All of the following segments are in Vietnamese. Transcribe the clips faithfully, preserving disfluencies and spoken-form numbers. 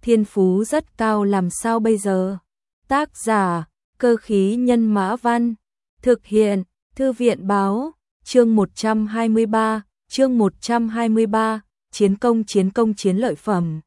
thiên phú rất cao làm sao bây giờ? Tác giả, Cơ khí nhân mã văn, thực hiện, Thư viện báo, chương một trăm hai mươi ba, chương một trăm hai mươi ba, chiến công chiến công chiến lợi phẩm.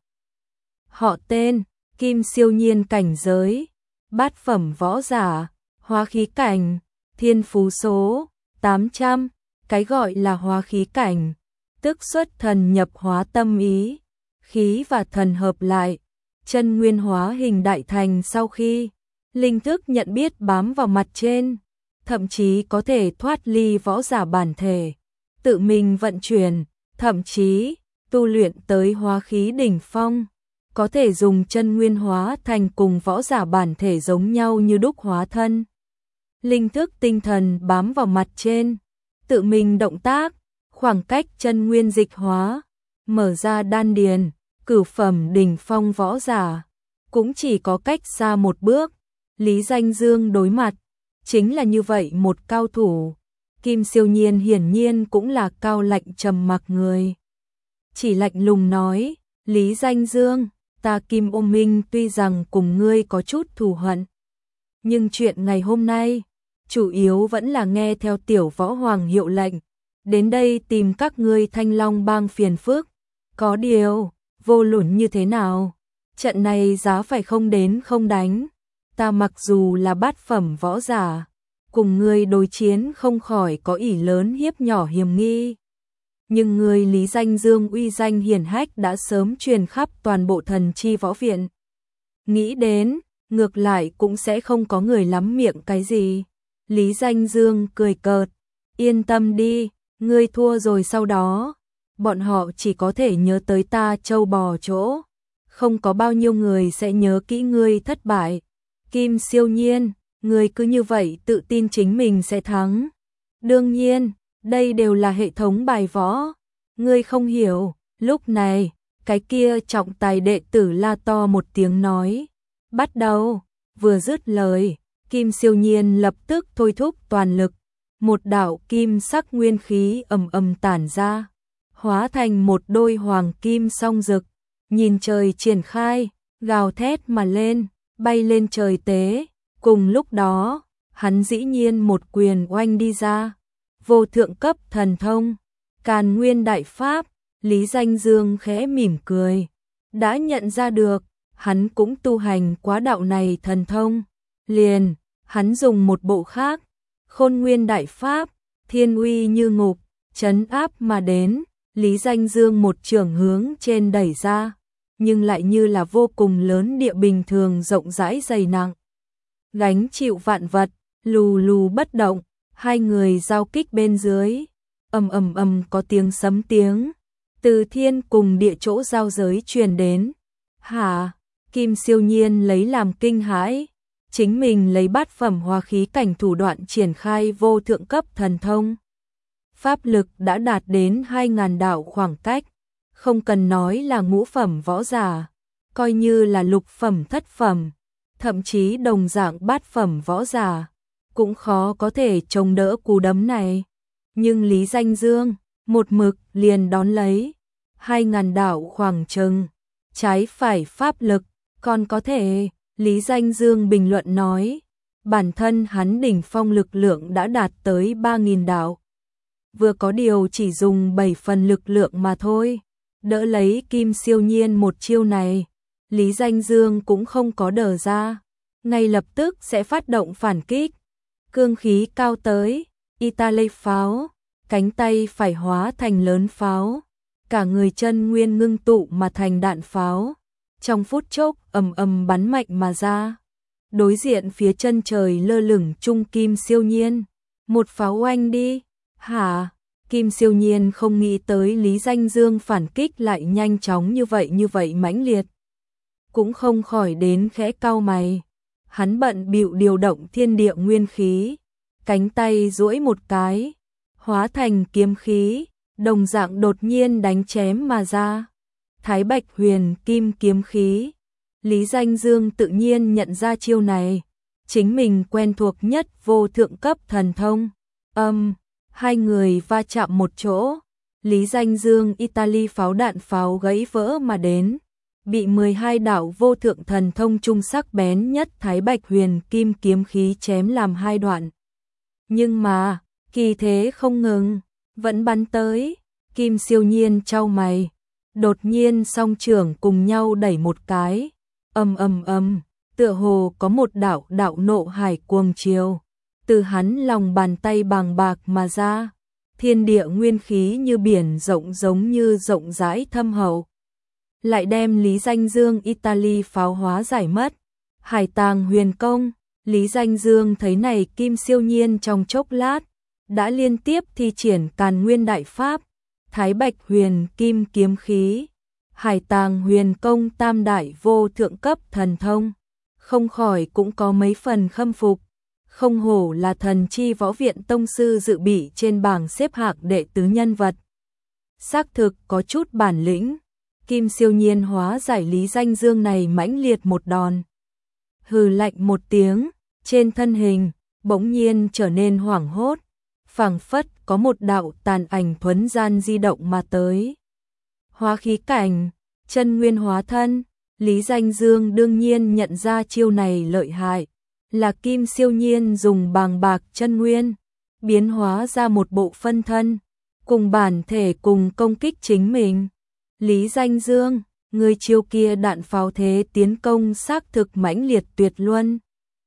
Họ tên, Kim Siêu Nhiên, cảnh giới, bát phẩm võ giả, hóa khí cảnh, thiên phú số tám trăm, cái gọi là hóa khí cảnh, tức xuất thần nhập hóa tâm ý, khí và thần hợp lại, chân nguyên hóa hình đại thành sau khi linh thức nhận biết bám vào mặt trên, thậm chí có thể thoát ly võ giả bản thể, tự mình vận chuyển, thậm chí tu luyện tới hóa khí đỉnh phong, có thể dùng chân nguyên hóa thành cùng võ giả bản thể giống nhau như đúc hóa thân. Linh thức tinh thần bám vào mặt trên, tự mình động tác, khoảng cách chân nguyên dịch hóa, mở ra đan điền, cửu phẩm đỉnh phong võ giả, cũng chỉ có cách xa một bước. Lý Danh Dương đối mặt, chính là như vậy một cao thủ. Kim Siêu Nhiên hiển nhiên cũng là cao lạnh trầm mặc người. Chỉ lạnh lùng nói, Lý Danh Dương, ta Kim Ô Minh tuy rằng cùng ngươi có chút thù hận, nhưng chuyện ngày hôm nay, chủ yếu vẫn là nghe theo tiểu võ hoàng hiệu lệnh, đến đây tìm các ngươi Thanh Long bang phiền phức. Có điều, vô luận như thế nào, trận này giá phải không đến không đánh. Ta mặc dù là bát phẩm võ giả, cùng ngươi đối chiến không khỏi có ỷ lớn hiếp nhỏ hiểm nghi. Nhưng ngươi Lý Danh Dương uy danh hiển hách đã sớm truyền khắp toàn bộ Thần Chi Võ Viện. Nghĩ đến, ngược lại cũng sẽ không có người lắm miệng cái gì. Lý Danh Dương cười cợt, yên tâm đi, ngươi thua rồi sau đó, bọn họ chỉ có thể nhớ tới ta trâu bò chỗ, không có bao nhiêu người sẽ nhớ kỹ ngươi thất bại. Kim Siêu Nhiên, ngươi cứ như vậy tự tin chính mình sẽ thắng. Đương nhiên, đây đều là hệ thống bài võ. Ngươi không hiểu, lúc này, cái kia trọng tài đệ tử la to một tiếng nói. Bắt đầu, vừa dứt lời, Kim Siêu Nhiên lập tức thôi thúc toàn lực. Một đạo kim sắc nguyên khí ầm ầm tản ra, hóa thành một đôi hoàng kim song rực, nhìn trời triển khai, gào thét mà lên, bay lên trời tế. Cùng lúc đó, hắn dĩ nhiên một quyền oanh đi ra, vô thượng cấp thần thông, Càn Nguyên Đại Pháp. Lý Danh Dương khẽ mỉm cười, đã nhận ra được, hắn cũng tu hành quá đạo này thần thông, liền, hắn dùng một bộ khác, Khôn Nguyên Đại Pháp, thiên uy như ngục, trấn áp mà đến. Lý Danh Dương một trường hướng trên đẩy ra, nhưng lại như là vô cùng lớn địa bình thường rộng rãi dày nặng, gánh chịu vạn vật, lù lù bất động. Hai người giao kích bên dưới, ầm ầm ầm có tiếng sấm tiếng, từ thiên cùng địa chỗ giao giới truyền đến. Hả? Kim Siêu Nhiên lấy làm kinh hãi, chính mình lấy bát phẩm hóa khí cảnh thủ đoạn triển khai vô thượng cấp thần thông, pháp lực đã đạt đến hai ngàn đạo khoảng cách, không cần nói là ngũ phẩm võ giả, coi như là lục phẩm thất phẩm, thậm chí đồng dạng bát phẩm võ giả, cũng khó có thể chống đỡ cú đấm này. Nhưng Lý Danh Dương, một mực liền đón lấy, hai ngàn đạo khoảng chừng, trái phải pháp lực, còn có thể, Lý Danh Dương bình luận nói, bản thân hắn đỉnh phong lực lượng đã đạt tới ba nghìn đạo. Vừa có điều chỉ dùng bảy phần lực lượng mà thôi, đỡ lấy Kim Siêu Nhiên một chiêu này, Lý Danh Dương cũng không có đờ ra, ngay lập tức sẽ phát động phản kích. Cương khí cao tới, Italy pháo, cánh tay phải hóa thành lớn pháo, cả người chân nguyên ngưng tụ mà thành đạn pháo, trong phút chốc ầm ầm bắn mạnh mà ra. Đối diện phía chân trời lơ lửng trung Kim Siêu Nhiên, một pháo oanh đi. Hả? Kim Siêu Nhiên không nghĩ tới Lý Danh Dương phản kích lại nhanh chóng như vậy như vậy mãnh liệt, cũng không khỏi đến khẽ cau mày. Hắn bận bịu điều động thiên địa nguyên khí, cánh tay duỗi một cái, hóa thành kiếm khí, đồng dạng đột nhiên đánh chém mà ra. Thái Bạch Huyền Kim kiếm khí. Lý Danh Dương tự nhiên nhận ra chiêu này, chính mình quen thuộc nhất vô thượng cấp thần thông. Âm, um, hai người va chạm một chỗ, Lý Danh Dương Italy pháo đạn pháo gãy vỡ mà đến, bị mười hai đạo vô thượng thần thông trung sắc bén nhất Thái Bạch Huyền Kim kiếm khí chém làm hai đoạn. Nhưng mà, kỳ thế không ngừng, vẫn bắn tới, Kim Siêu Nhiên chau mày, đột nhiên song trưởng cùng nhau đẩy một cái, ầm ầm ầm, tựa hồ có một đạo đạo nộ hải cuồng chiều, từ hắn lòng bàn tay bàng bạc mà ra, thiên địa nguyên khí như biển rộng giống như rộng rãi thâm hậu. Lại đem Lý Danh Dương Italy pháo hóa giải mất, hải tàng huyền công, Lý Danh Dương thấy này Kim Siêu Nhiên trong chốc lát, đã liên tiếp thi triển Càn Nguyên Đại Pháp, Thái Bạch Huyền Kim kiếm khí, hải tàng huyền công tam đại vô thượng cấp thần thông, không khỏi cũng có mấy phần khâm phục, không hổ là thần chi võ viện tông sư dự bị trên bảng xếp hạng đệ tứ nhân vật. Xác thực có chút bản lĩnh, Kim Siêu Nhiên hóa giải Lý Danh Dương này mãnh liệt một đòn. Hừ lạnh một tiếng, trên thân hình, bỗng nhiên trở nên hoảng hốt, phảng phất có một đạo tàn ảnh thuấn gian di động mà tới. Hóa khí cảnh, chân nguyên hóa thân, Lý Danh Dương đương nhiên nhận ra chiêu này lợi hại, là Kim Siêu Nhiên dùng bàng bạc chân nguyên, biến hóa ra một bộ phân thân, cùng bản thể cùng công kích chính mình. Lý Danh Dương, người chiêu kia đạn pháo thế tiến công xác thực mãnh liệt tuyệt luân.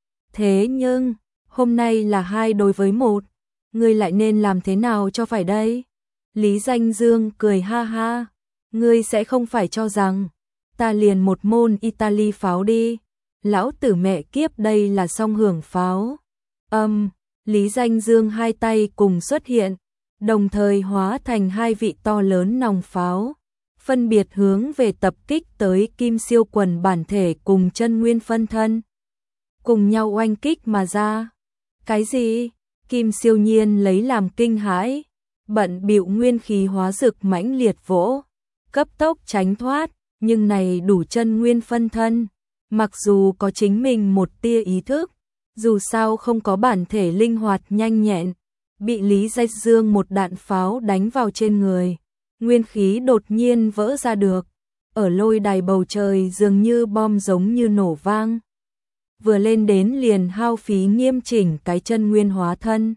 Thế nhưng, hôm nay là hai đối với một, ngươi lại nên làm thế nào cho phải đây? Lý Danh Dương cười ha ha, ngươi sẽ không phải cho rằng, ta liền một môn Italy pháo đi, lão tử mẹ kiếp đây là song hưởng pháo. Âm, um, Lý Danh Dương hai tay cùng xuất hiện, đồng thời hóa thành hai vị to lớn nòng pháo, phân biệt hướng về tập kích tới Kim Siêu quần bản thể cùng chân nguyên phân thân. Cùng nhau oanh kích mà ra. Cái gì? Kim Siêu Nhiên lấy làm kinh hãi, bận bịu nguyên khí hóa dực mãnh liệt vỗ, cấp tốc tránh thoát, nhưng này đủ chân nguyên phân thân, mặc dù có chính mình một tia ý thức, dù sao không có bản thể linh hoạt nhanh nhẹn, bị Lý Danh Dương một đạn pháo đánh vào trên người, nguyên khí đột nhiên vỡ ra được, ở lôi đài bầu trời dường như bom giống như nổ vang. Vừa lên đến liền hao phí nghiêm chỉnh cái chân nguyên hóa thân.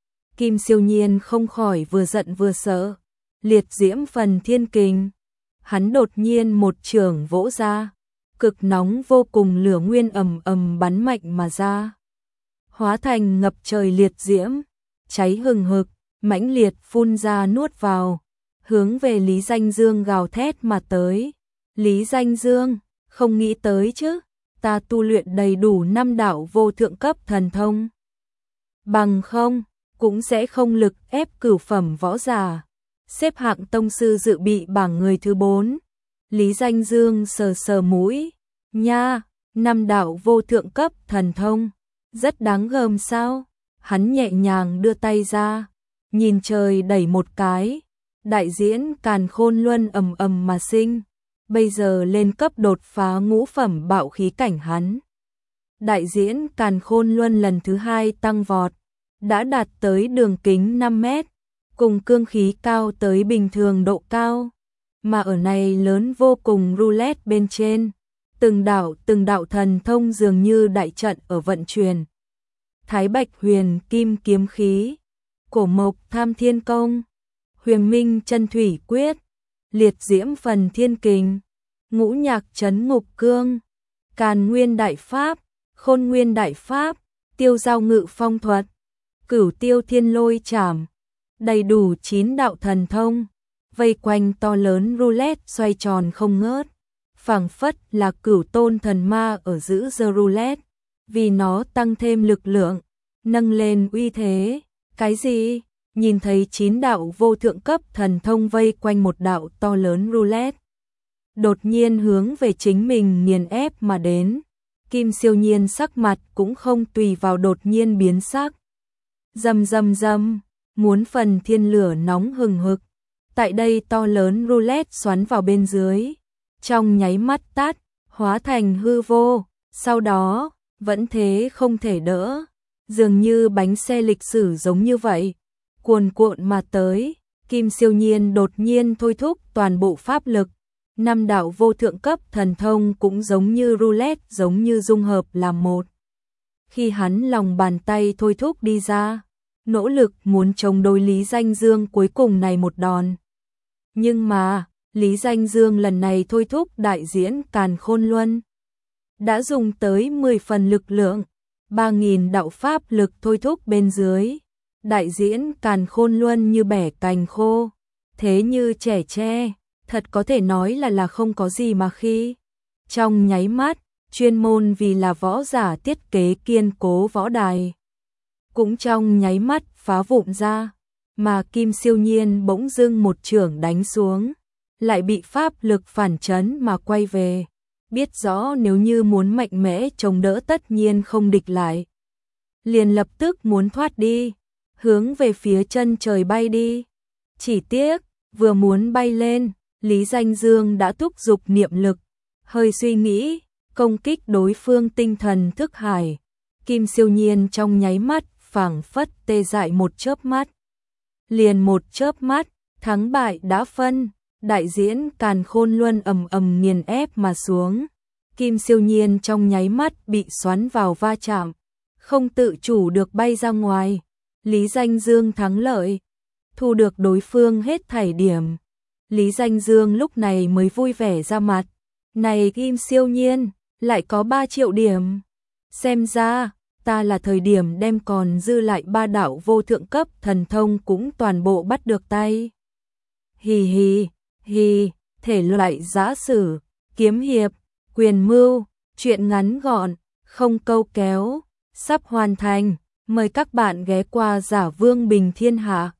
Kim Siêu Nhiên không khỏi vừa giận vừa sợ, liệt diễm phần thiên kình. Hắn đột nhiên một trường vỗ ra, cực nóng vô cùng lửa nguyên ầm ầm bắn mạnh mà ra. Hóa thành ngập trời liệt diễm, cháy hừng hực, mãnh liệt phun ra nuốt vào, hướng về Lý Danh Dương gào thét mà tới. Lý Danh Dương, không nghĩ tới chứ, ta tu luyện đầy đủ năm đạo vô thượng cấp thần thông. Bằng không, cũng sẽ không lực ép cửu phẩm võ giả. Xếp hạng tông sư dự bị bảng người thứ bốn. Lý Danh Dương sờ sờ mũi, nha, năm đạo vô thượng cấp thần thông, rất đáng gờm sao? Hắn nhẹ nhàng đưa tay ra, nhìn trời đẩy một cái, đại diễn Càn Khôn Luân ầm ầm mà sinh, bây giờ lên cấp đột phá ngũ phẩm bạo khí cảnh hắn. Đại diễn Càn Khôn Luân lần thứ hai tăng vọt, đã đạt tới đường kính năm mét, cùng cương khí cao tới bình thường độ cao, mà ở này lớn vô cùng roulette bên trên, từng đạo từng đạo thần thông dường như đại trận ở vận chuyển. Thái Bạch Huyền Kim kiếm khí, Cổ Mộc Tham Thiên công, Huyền Minh Chân Thủy quyết, Liệt Diễm Phần Thiên kình, Ngũ Nhạc Trấn Ngục cương, Càn Nguyên Đại Pháp, Khôn Nguyên Đại Pháp, Tiêu Giao Ngự Phong thuật, Cửu Tiêu Thiên Lôi Trảm, đầy đủ chín đạo thần thông, vây quanh to lớn roulette xoay tròn không ngớt, phảng phất là cửu tôn thần ma ở giữ giờ roulette, vì nó tăng thêm lực lượng, nâng lên uy thế. Cái gì? Nhìn thấy chín đạo vô thượng cấp thần thông vây quanh một đạo to lớn roulette, đột nhiên hướng về chính mình nghiền ép mà đến. Kim Siêu Nhiên sắc mặt cũng không tùy vào đột nhiên biến sắc. Rầm rầm rầm, muốn phần thiên lửa nóng hừng hực. Tại đây to lớn roulette xoắn vào bên dưới, trong nháy mắt tắt, hóa thành hư vô, sau đó, vẫn thế không thể đỡ, dường như bánh xe lịch sử giống như vậy, cuồn cuộn mà tới. Kim Siêu Nhiên đột nhiên thôi thúc toàn bộ pháp lực, Năm đạo vô thượng cấp thần thông cũng giống như roulette, giống như dung hợp làm một. Khi hắn lòng bàn tay thôi thúc đi ra, nỗ lực muốn chống đối Lý Danh Dương cuối cùng này một đòn. Nhưng mà, Lý Danh Dương lần này thôi thúc đại diễn Càn Khôn Luân. Đã dùng tới mười phần lực lượng, ba nghìn đạo pháp lực thôi thúc bên dưới. Đại diễn Càn Khôn Luân như bẻ cành khô, thế như trẻ tre, thật có thể nói là là không có gì mà khi. Trong nháy mắt, chuyên môn vì là võ giả thiết kế kiên cố võ đài. Cũng trong nháy mắt phá vụn ra, mà Kim Siêu Nhiên bỗng dưng một chưởng đánh xuống, lại bị pháp lực phản chấn mà quay về. Biết rõ nếu như muốn mạnh mẽ chống đỡ tất nhiên không địch lại. Liền lập tức muốn thoát đi, hướng về phía chân trời bay đi. Chỉ tiếc, vừa muốn bay lên, Lý Danh Dương đã thúc giục niệm lực, hơi suy nghĩ, công kích đối phương tinh thần thức hải. Kim Siêu Nhiên trong nháy mắt, phảng phất tê dại một chớp mắt. Liền một chớp mắt, thắng bại đã phân, đại diễn Càn Khôn Luân ầm ầm nghiền ép mà xuống. Kim Siêu Nhiên trong nháy mắt bị xoắn vào va chạm, không tự chủ được bay ra ngoài. Lý Danh Dương thắng lợi, thu được đối phương hết thảy điểm. Lý Danh Dương lúc này mới vui vẻ ra mặt. Này Kim Siêu Nhiên, lại có ba triệu điểm. Xem ra, ta là thời điểm đem còn dư lại ba đạo vô thượng cấp thần thông cũng toàn bộ bắt được tay. Hì hì, hì, thể loại giã sử, kiếm hiệp, quyền mưu, truyện ngắn gọn, không câu kéo, sắp hoàn thành. Mời các bạn ghé qua Giả Vương Bình Thiên Hạ.